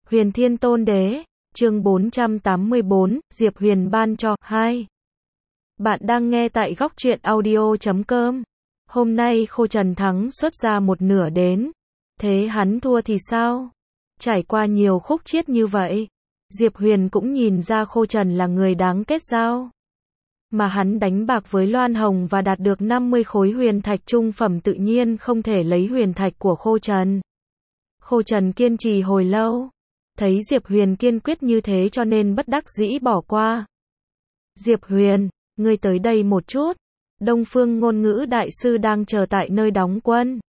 Huyền Thiên Tôn Đế, chương 484, Diệp Huyền ban cho, 2. Bạn đang nghe tại góc truyện audio.com. Hôm nay Khô Trần thắng xuất ra một nửa đến. Thế hắn thua thì sao? Trải qua nhiều khúc chiết như vậy, Diệp Huyền cũng nhìn ra Khô Trần là người đáng kết giao. Mà hắn đánh bạc với Loan Hồng và đạt được 50 khối huyền thạch trung phẩm tự nhiên không thể lấy huyền thạch của Khô Trần. Khô Trần kiên trì hồi lâu. Thấy Diệp Huyền kiên quyết như thế cho nên bất đắc dĩ bỏ qua. Diệp Huyền, ngươi tới đây một chút. Đông Phương Ngôn Ngữ đại sư đang chờ tại nơi đóng quân.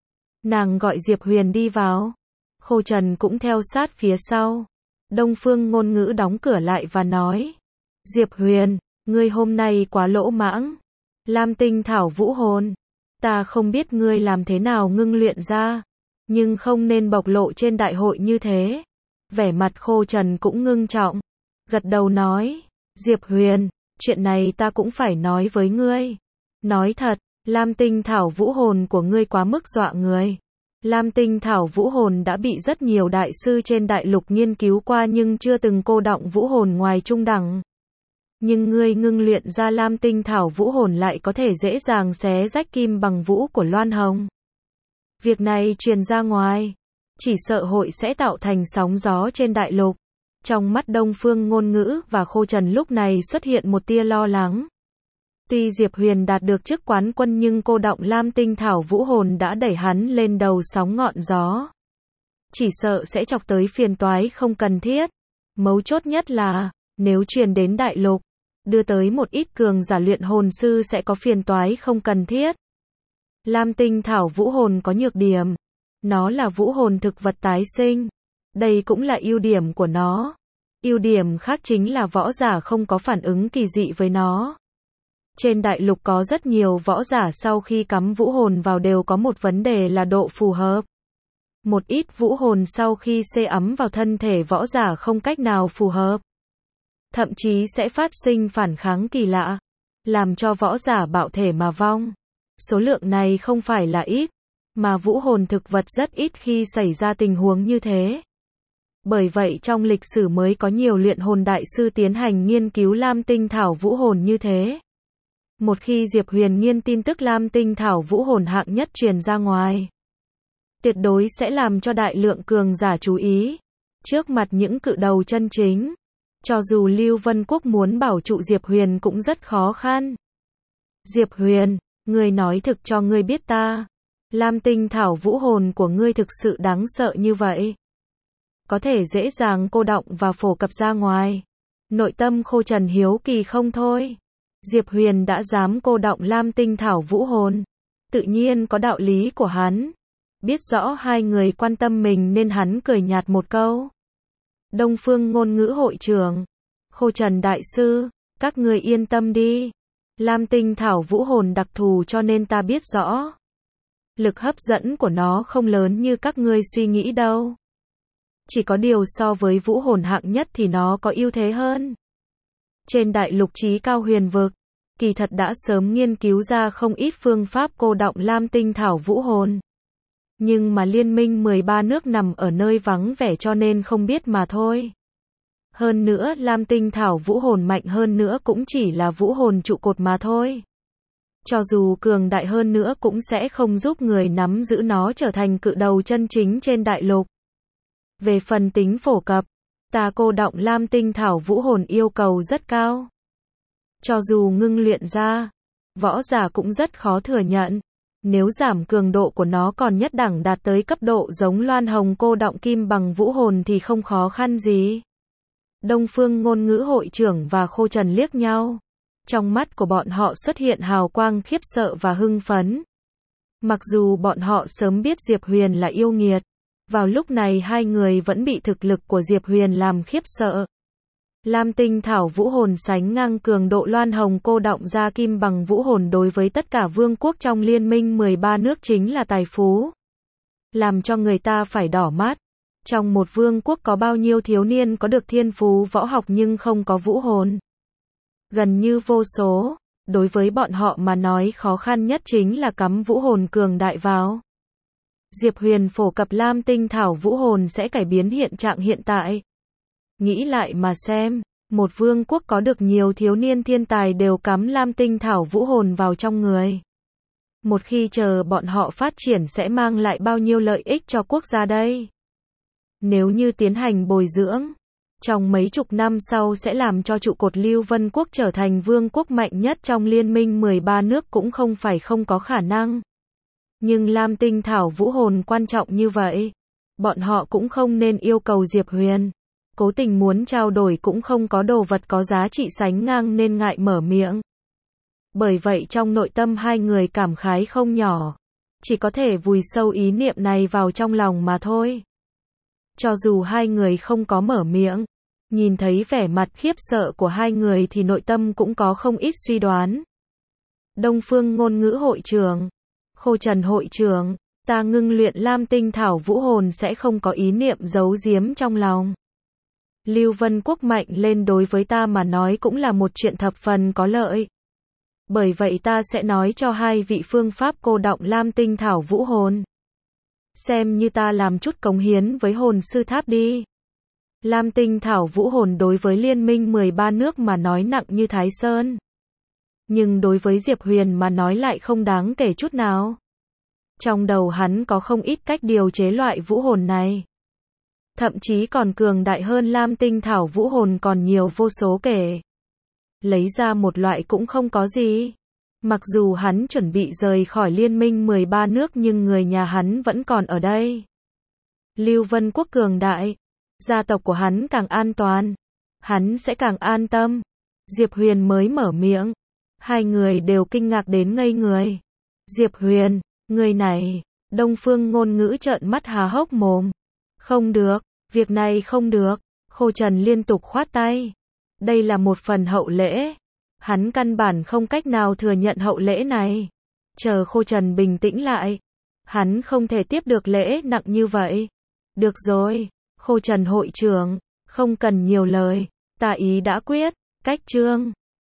Nàng gọi Diệp Huyền đi vào. Khô Trần cũng theo sát phía sau. Đông Phương Ngôn Ngữ đóng cửa lại và nói. Diệp Huyền, ngươi hôm nay quá lỗ mãng. Lam tinh thảo vũ hồn. Ta không biết ngươi làm thế nào ngưng luyện ra. Nhưng không nên bộc lộ trên đại hội như thế. Vẻ mặt Khô Trần cũng ngưng trọng. Gật đầu nói. Diệp Huyền, chuyện này ta cũng phải nói với ngươi. Nói thật, Lam tinh thảo vũ hồn của ngươi quá mức dọa người. Lam tinh thảo vũ hồn đã bị rất nhiều đại sư trên đại lục nghiên cứu qua nhưng chưa từng cô đọng vũ hồn ngoài trung đẳng. Nhưng ngươi ngưng luyện ra Lam tinh thảo vũ hồn lại có thể dễ dàng xé rách kim bằng vũ của Loan Hồng. Việc này truyền ra ngoài, chỉ sợ hội sẽ tạo thành sóng gió trên đại lục. Trong mắt Đông Phương Ngôn Ngữ và Khô Trần lúc này xuất hiện một tia lo lắng. Tuy Diệp Huyền đạt được chức quán quân nhưng cô đọng Lam tinh thảo vũ hồn đã đẩy hắn lên đầu sóng ngọn gió. Chỉ sợ sẽ chọc tới phiền toái không cần thiết. Mấu chốt nhất là, nếu truyền đến đại lục, đưa tới một ít cường giả luyện hồn sư sẽ có phiền toái không cần thiết. Lam tinh thảo vũ hồn có nhược điểm. Nó là vũ hồn thực vật tái sinh. Đây cũng là ưu điểm của nó. Ưu điểm khác chính là võ giả không có phản ứng kỳ dị với nó. Trên đại lục có rất nhiều võ giả sau khi cắm vũ hồn vào đều có một vấn đề là độ phù hợp. Một ít vũ hồn sau khi sê ấm vào thân thể võ giả không cách nào phù hợp. Thậm chí sẽ phát sinh phản kháng kỳ lạ, làm cho võ giả bạo thể mà vong. Số lượng này không phải là ít, mà vũ hồn thực vật rất ít khi xảy ra tình huống như thế. Bởi vậy trong lịch sử mới có nhiều luyện hồn đại sư tiến hành nghiên cứu Lam tinh thảo vũ hồn như thế. Một khi Diệp Huyền nghiên tin tức Lam tinh thảo vũ hồn hạng nhất truyền ra ngoài, tuyệt đối sẽ làm cho đại lượng cường giả chú ý. Trước mặt những cự đầu chân chính, cho dù Lưu Vân Quốc muốn bảo trụ Diệp Huyền cũng rất khó khăn. Diệp Huyền, ngươi nói thực cho ngươi biết ta. Lam tinh thảo vũ hồn của ngươi thực sự đáng sợ như vậy. Có thể dễ dàng cô đọng và phổ cập ra ngoài. Nội tâm Khô Trần hiếu kỳ không thôi. Diệp Huyền đã dám cô đọng Lam tinh thảo vũ hồn. Tự nhiên có đạo lý của hắn. Biết rõ hai người quan tâm mình nên hắn cười nhạt một câu. Đông Phương Ngôn Ngữ hội trưởng. Khô Trần đại sư, các người yên tâm đi. Lam tinh thảo vũ hồn đặc thù cho nên ta biết rõ. Lực hấp dẫn của nó không lớn như các ngươi suy nghĩ đâu. Chỉ có điều so với vũ hồn hạng nhất thì nó có ưu thế hơn. Trên đại lục chí cao huyền vực, kỳ thật đã sớm nghiên cứu ra không ít phương pháp cô đọng Lam tinh thảo vũ hồn. Nhưng mà liên minh 13 nước nằm ở nơi vắng vẻ cho nên không biết mà thôi. Hơn nữa Lam tinh thảo vũ hồn mạnh hơn nữa cũng chỉ là vũ hồn trụ cột mà thôi. Cho dù cường đại hơn nữa cũng sẽ không giúp người nắm giữ nó trở thành cự đầu chân chính trên đại lục. Về phần tính phổ cập, ta cô đọng Lam tinh thảo vũ hồn yêu cầu rất cao. Cho dù ngưng luyện ra, võ giả cũng rất khó thừa nhận. Nếu giảm cường độ của nó còn nhất đẳng đạt tới cấp độ giống Loan Hồng cô đọng kim bằng vũ hồn thì không khó khăn gì. Đông Phương Ngôn Ngữ hội trưởng và Khô Trần liếc nhau. Trong mắt của bọn họ xuất hiện hào quang khiếp sợ và hưng phấn. Mặc dù bọn họ sớm biết Diệp Huyền là yêu nghiệt, vào lúc này hai người vẫn bị thực lực của Diệp Huyền làm khiếp sợ. Lam tinh thảo vũ hồn sánh ngang cường độ Loan Hồng cô đọng ra kim bằng vũ hồn đối với tất cả vương quốc trong liên minh 13 nước chính là tài phú. Làm cho người ta phải đỏ mắt. Trong một vương quốc có bao nhiêu thiếu niên có được thiên phú võ học nhưng không có vũ hồn? Gần như vô số. Đối với bọn họ mà nói khó khăn nhất chính là cắm vũ hồn cường đại vào. Diệp Huyền phổ cập Lam Tinh Thảo Vũ Hồn sẽ cải biến hiện trạng hiện tại. Nghĩ lại mà xem, một vương quốc có được nhiều thiếu niên thiên tài đều cắm Lam Tinh Thảo Vũ Hồn vào trong người. Một khi chờ bọn họ phát triển sẽ mang lại bao nhiêu lợi ích cho quốc gia đây? Nếu như tiến hành bồi dưỡng, trong mấy chục năm sau sẽ làm cho trụ cột Lưu Vân Quốc trở thành vương quốc mạnh nhất trong liên minh 13 nước cũng không phải không có khả năng. Nhưng Lam Tinh Thảo Vũ Hồn quan trọng như vậy, bọn họ cũng không nên yêu cầu Diệp Huyền. Cố tình muốn trao đổi cũng không có đồ vật có giá trị sánh ngang nên ngại mở miệng. Bởi vậy trong nội tâm hai người cảm khái không nhỏ. Chỉ có thể vùi sâu ý niệm này vào trong lòng mà thôi. Cho dù hai người không có mở miệng, nhìn thấy vẻ mặt khiếp sợ của hai người thì nội tâm cũng có không ít suy đoán. Đông Phương Ngôn Ngữ hội trưởng, Khô Trần hội trưởng, ta ngưng luyện Lam Tinh Thảo Vũ Hồn sẽ không có ý niệm giấu giếm trong lòng. Lưu Vân Quốc mạnh lên đối với ta mà nói cũng là một chuyện thập phần có lợi. Bởi vậy ta sẽ nói cho hai vị phương pháp cô đọng Lam Tinh Thảo Vũ Hồn. Xem như ta làm chút cống hiến với hồn sư tháp đi. Lam Tinh Thảo Vũ Hồn đối với liên minh 13 nước mà nói nặng như Thái Sơn. Nhưng đối với Diệp Huyền mà nói lại không đáng kể chút nào. Trong đầu hắn có không ít cách điều chế loại vũ hồn này. Thậm chí còn cường đại hơn Lam Tinh Thảo Vũ Hồn còn nhiều vô số kể. Lấy ra một loại cũng không có gì. Mặc dù hắn chuẩn bị rời khỏi liên minh 13 nước nhưng người nhà hắn vẫn còn ở đây. Lưu Vân Quốc cường đại, gia tộc của hắn càng an toàn, hắn sẽ càng an tâm. Diệp Huyền mới mở miệng, hai người đều kinh ngạc đến ngây người. Diệp Huyền, người này, Đông Phương Ngôn Ngữ trợn mắt há hốc mồm. Không được, việc này không được, Khô Trần liên tục khoát tay. Đây là một phần hậu lễ. Hắn căn bản không cách nào thừa nhận hậu lễ này. Chờ Khô Trần bình tĩnh lại. Hắn không thể tiếp được lễ nặng như vậy. Được rồi, Khô Trần hội trưởng, không cần nhiều lời. Ta ý đã quyết, cách trương.